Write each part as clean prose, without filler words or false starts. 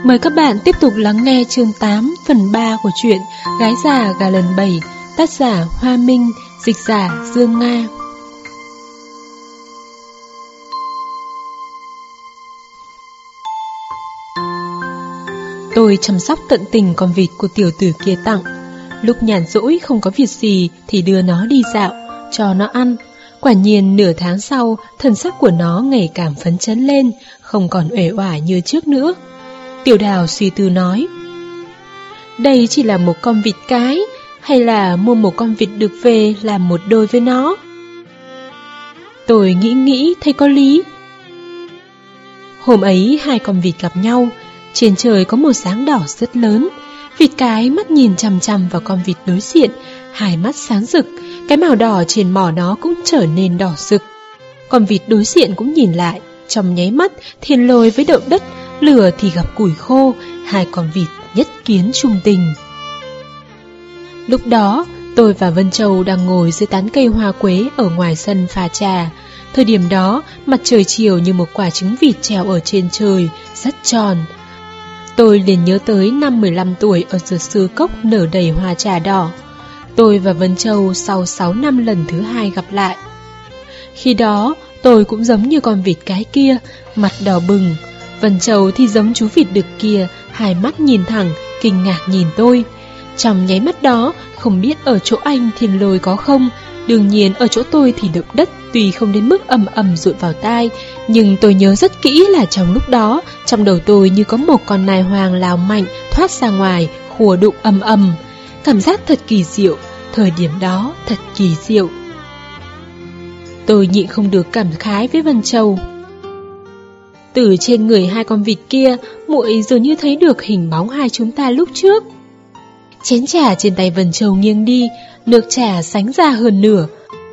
Mời các bạn tiếp tục lắng nghe chương 8 phần 3 của truyện Gái già gà lần 7, tác giả Hoa Minh, dịch giả Dương Nga. Tôi chăm sóc tận tình con vịt của tiểu tử kia tặng. Lúc nhàn rỗi không có việc gì thì đưa nó đi dạo, cho nó ăn. Quả nhiên nửa tháng sau, thần sắc của nó ngày càng phấn chấn lên, không còn uể oải như trước nữa. Tiểu Đào suy tư nói: đây chỉ là một con vịt cái, hay là mua một con vịt đực về làm một đôi với nó? Tôi nghĩ thấy có lý. Hôm ấy hai con vịt gặp nhau, trên trời có một sáng đỏ rất lớn. Vịt cái mắt nhìn chằm chằm vào con vịt đối diện, hai mắt sáng rực, cái màu đỏ trên mỏ nó cũng trở nên đỏ rực. Con vịt đối diện cũng nhìn lại, trong nháy mắt thiên lôi với động đất, lửa thì gặp củi khô, hai con vịt nhất kiến trung tình. Lúc đó, tôi và Vân Châu đang ngồi dưới tán cây hoa quế ở ngoài sân pha trà. Thời điểm đó, mặt trời chiều như một quả trứng vịt treo ở trên trời, rất tròn. Tôi liền nhớ tới năm 15 tuổi ở Dược Sư Cốc nở đầy hoa trà đỏ. Tôi và Vân Châu sau 6 năm lần thứ hai gặp lại. Khi đó, tôi cũng giống như con vịt cái kia, mặt đỏ bừng. Vân Châu thì giống chú vịt đực kia, hai mắt nhìn thẳng, kinh ngạc nhìn tôi. Trong nháy mắt đó, không biết ở chỗ anh thiên lôi có không, đương nhiên ở chỗ tôi thì động đất tuy không đến mức ầm ầm dội vào tai, nhưng tôi nhớ rất kỹ là trong lúc đó, trong đầu tôi như có một con nai hoang lao mạnh thoát ra ngoài, khua đụng ầm ầm. Cảm giác thật kỳ diệu, thời điểm đó thật kỳ diệu. Tôi nhịn không được cảm khái với Vân Châu. Từ trên người hai con vịt kia, muội dường như thấy được hình bóng hai chúng ta lúc trước. Chén trà trên tay Vân Châu nghiêng đi, nước trà sánh ra hơn nửa.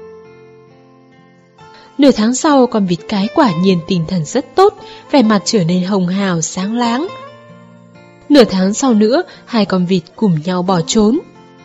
Nửa tháng sau, con vịt cái quả nhiên tinh thần rất tốt, vẻ mặt trở nên hồng hào sáng láng. Nửa tháng sau nữa, hai con vịt cùng nhau bỏ trốn.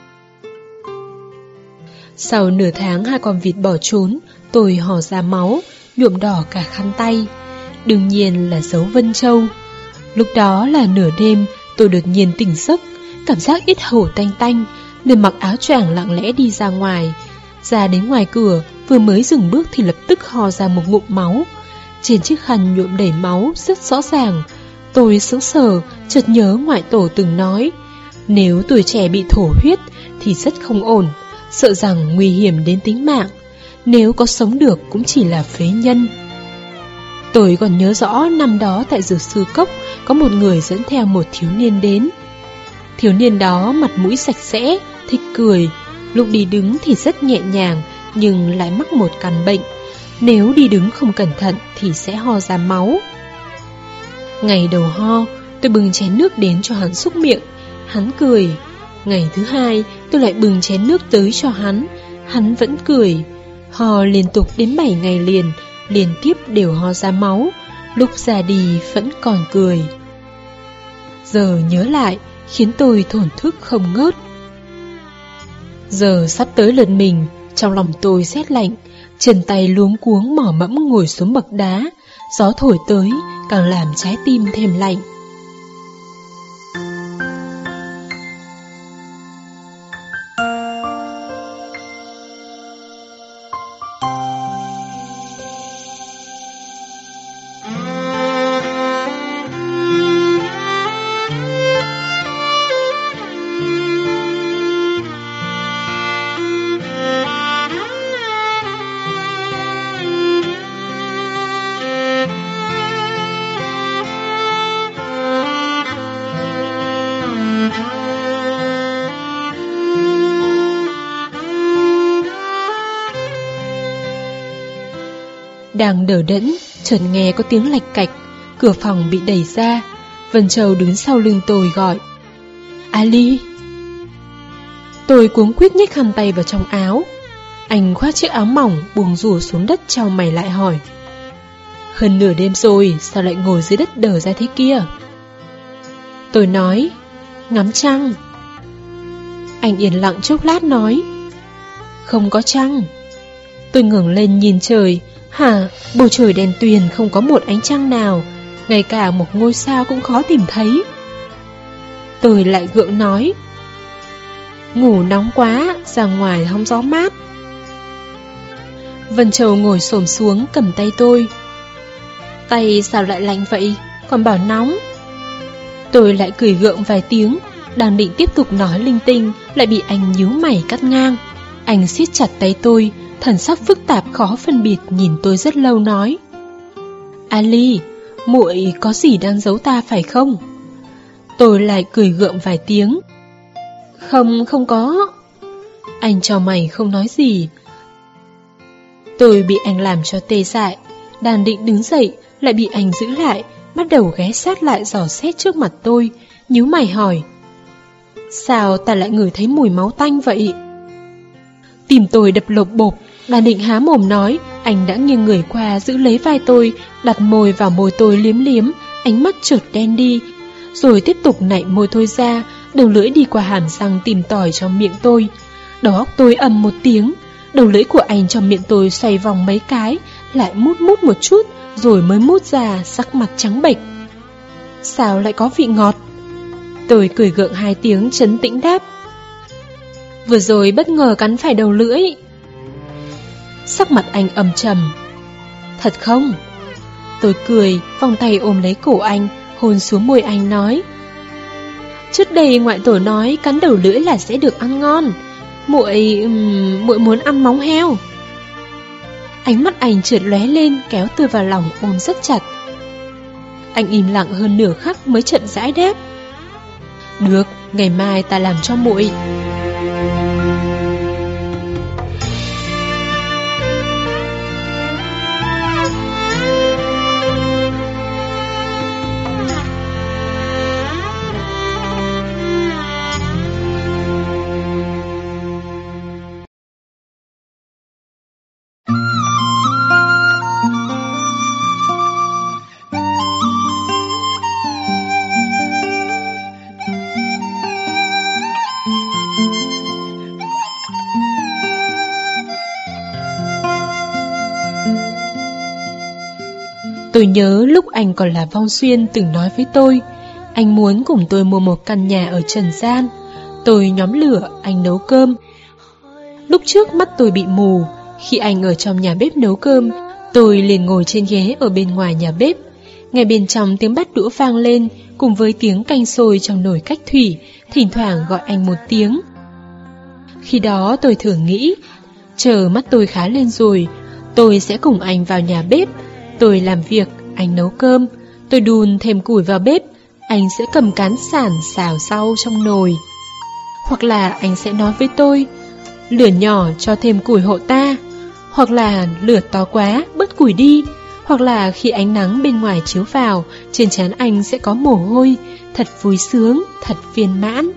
Sau nửa tháng hai con vịt bỏ trốn, tôi hò ra máu, nhuộm đỏ cả khăn tay. Đương nhiên là dấu Vân Châu. Lúc đó là nửa đêm, tôi đột nhiên tỉnh giấc, cảm giác ít hầu tanh tanh, liền mặc áo choàng lặng lẽ đi ra ngoài. Ra đến ngoài cửa, vừa mới dừng bước thì lập tức ho ra một ngụm máu. Trên chiếc khăn nhuộm đầy máu rất rõ ràng. Tôi sững sờ, chợt nhớ ngoại tổ từng nói, nếu tuổi trẻ bị thổ huyết thì rất không ổn, sợ rằng nguy hiểm đến tính mạng. Nếu có sống được cũng chỉ là phế nhân. Tôi còn nhớ rõ năm đó tại Dược Sư Cốc có một người dẫn theo một thiếu niên đến. Thiếu niên đó mặt mũi sạch sẽ, thích cười. Lúc đi đứng thì rất nhẹ nhàng, nhưng lại mắc một căn bệnh. Nếu đi đứng không cẩn thận thì sẽ ho ra máu. Ngày đầu ho, tôi bưng chén nước đến cho hắn xúc miệng. Hắn cười. Ngày thứ hai, tôi lại bưng chén nước tới cho hắn. Hắn vẫn cười. Ho liên tục đến 7 ngày liền, liên tiếp đều ho ra máu. Lúc ra đi vẫn còn cười. Giờ nhớ lại khiến tôi thổn thức không ngớt. Giờ sắp tới lượt mình, trong lòng tôi rét lạnh, chân tay luống cuống mỏ mẫm ngồi xuống bậc đá. Gió thổi tới càng làm trái tim thêm lạnh. Đang đờ đẫn, chợt nghe có tiếng lạch cạch, cửa phòng bị đẩy ra. Vân Châu đứng sau lưng tôi gọi: Ali. Tôi cuống quýt nhích khăn tay vào trong áo. Anh khoác chiếc áo mỏng buông rủa xuống đất, chau mày lại hỏi: hơn nửa đêm rồi, sao lại ngồi dưới đất đờ ra thế kia? Tôi nói: ngắm trăng. Anh yên lặng chốc lát nói: không có trăng. Tôi ngẩng lên nhìn trời. Hả, bầu trời đen tuyền không có một ánh trăng nào, ngay cả một ngôi sao cũng khó tìm thấy. Tôi lại gượng nói: ngủ nóng quá, ra ngoài hóng gió mát. Vân Châu ngồi xổm xuống cầm tay tôi. Tay sao lại lạnh vậy, còn bảo nóng. Tôi lại cười gượng vài tiếng, đang định tiếp tục nói linh tinh, lại bị anh nhíu mày cắt ngang. Anh siết chặt tay tôi, thần sắc phức tạp khó phân biệt, nhìn tôi rất lâu nói: Ali, muội có gì đang giấu ta phải không? Tôi lại cười gượng vài tiếng. Không có. Anh chau mày không nói gì. Tôi bị anh làm cho tê dại, đang định đứng dậy lại bị anh giữ lại, bắt đầu ghé sát lại dò xét trước mặt tôi, nhíu mày hỏi: sao ta lại ngửi thấy mùi máu tanh vậy? Tim tôi đập lộp bộp, đang định há mồm nói, anh đã nghiêng người qua giữ lấy vai tôi, đặt môi vào môi tôi liếm liếm, ánh mắt chợt đen đi, rồi tiếp tục nạy môi tôi ra, đầu lưỡi đi qua hàm răng tìm tòi trong miệng tôi. Đầu óc tôi ầm một tiếng, đầu lưỡi của anh trong miệng tôi xoay vòng mấy cái, lại mút một chút, rồi mới mút ra, sắc mặt trắng bệch. Sao lại có vị ngọt? Tôi cười gượng hai tiếng trấn tĩnh đáp: vừa rồi bất ngờ cắn phải đầu lưỡi. Sắc mặt anh âm trầm. Thật không? Tôi cười, vòng tay ôm lấy cổ anh, hôn xuống môi anh nói: trước đây ngoại tổ nói cắn đầu lưỡi là sẽ được ăn ngon. Muội muốn ăn móng heo. Ánh mắt anh chợt lóe lên, kéo tôi vào lòng ôm rất chặt. Anh im lặng hơn nửa khắc mới chậm rãi đáp: được, ngày mai ta làm cho muội. Tôi nhớ lúc anh còn là Vong Xuyên từng nói với tôi, anh muốn cùng tôi mua một căn nhà ở trần gian. Tôi nhóm lửa, anh nấu cơm. Lúc trước mắt tôi bị mù, khi anh ở trong nhà bếp nấu cơm, tôi liền ngồi trên ghế ở bên ngoài nhà bếp. Ngay bên trong tiếng bát đũa vang lên, cùng với tiếng canh sôi trong nồi cách thủy, thỉnh thoảng gọi anh một tiếng. Khi đó tôi thường nghĩ, chờ mắt tôi khá lên rồi, tôi sẽ cùng anh vào nhà bếp. Tôi làm việc, anh nấu cơm. Tôi đun thêm củi vào bếp, anh sẽ cầm cán sản xào rau trong nồi. Hoặc là anh sẽ nói với tôi, lửa nhỏ cho thêm củi hộ ta. Hoặc là lửa to quá, bớt củi đi. Hoặc là khi ánh nắng bên ngoài chiếu vào, trên trán anh sẽ có mồ hôi. Thật vui sướng, thật viên mãn.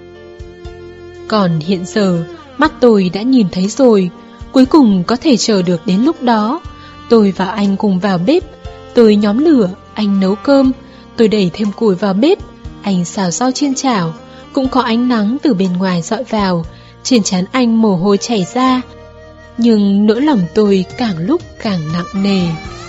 Còn hiện giờ, mắt tôi đã nhìn thấy rồi. Cuối cùng có thể chờ được đến lúc đó. Tôi và anh cùng vào bếp. Tôi nhóm lửa, anh nấu cơm. Tôi đẩy thêm củi vào bếp, anh xào rau chiên chảo. Cũng có ánh nắng từ bên ngoài dọi vào, trên trán anh mồ hôi chảy ra. Nhưng nỗi lòng tôi càng lúc càng nặng nề.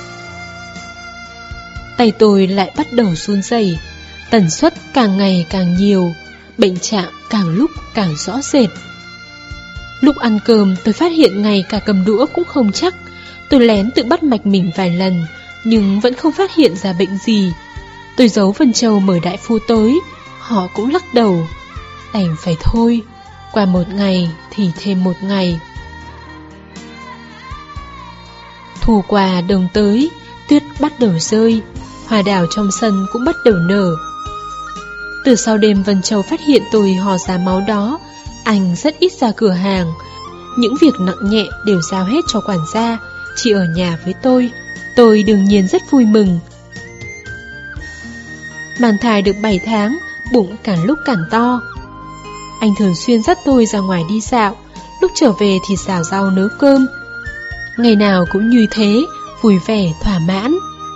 Tay tôi lại bắt đầu run rẩy, tần suất càng ngày càng nhiều, bệnh trạng càng lúc càng rõ rệt. Lúc ăn cơm tôi phát hiện ngay cả cầm đũa cũng không chắc. Tôi lén tự bắt mạch mình vài lần, nhưng vẫn không phát hiện ra bệnh gì. Tôi giấu Vân Châu mời đại phu tới, họ cũng lắc đầu. Đành phải thôi, qua một ngày thì thêm một ngày. Thu qua đông tới, tuyết bắt đầu rơi, hoa đào trong sân cũng bắt đầu nở. Từ sau đêm Vân Châu phát hiện tôi ho ra máu đó, anh rất ít ra cửa hàng. Những việc nặng nhẹ đều giao hết cho quản gia, chỉ ở nhà với tôi. Tôi đương nhiên rất vui mừng. Mang thai được 7 tháng, bụng càng lúc càng to. Anh thường xuyên dắt tôi ra ngoài đi dạo, lúc trở về thì xào rau nấu cơm. Ngày nào cũng như thế, vui vẻ, thỏa mãn.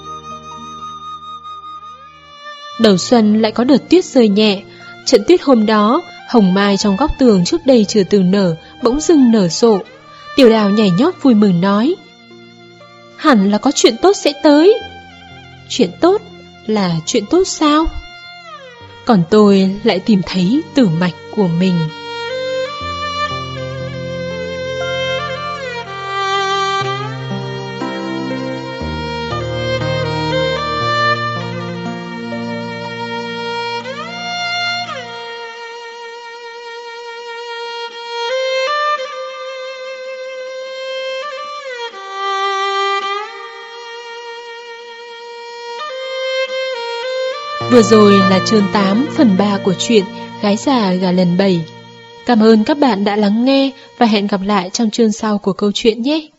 Đầu xuân lại có đợt tuyết rơi nhẹ. Trận tuyết hôm đó, hồng mai trong góc tường trước đây chưa từng nở, bỗng dưng nở rộ. Tiểu Đào nhảy nhót vui mừng nói, hẳn là có chuyện tốt sẽ tới. Chuyện tốt? Là chuyện tốt sao? còn tôi lại tìm thấy tử mạch của mình. Vừa rồi là chương 8 phần 3 của truyện Gái già gà lần 7. Cảm ơn các bạn đã lắng nghe và hẹn gặp lại trong chương sau của câu chuyện nhé.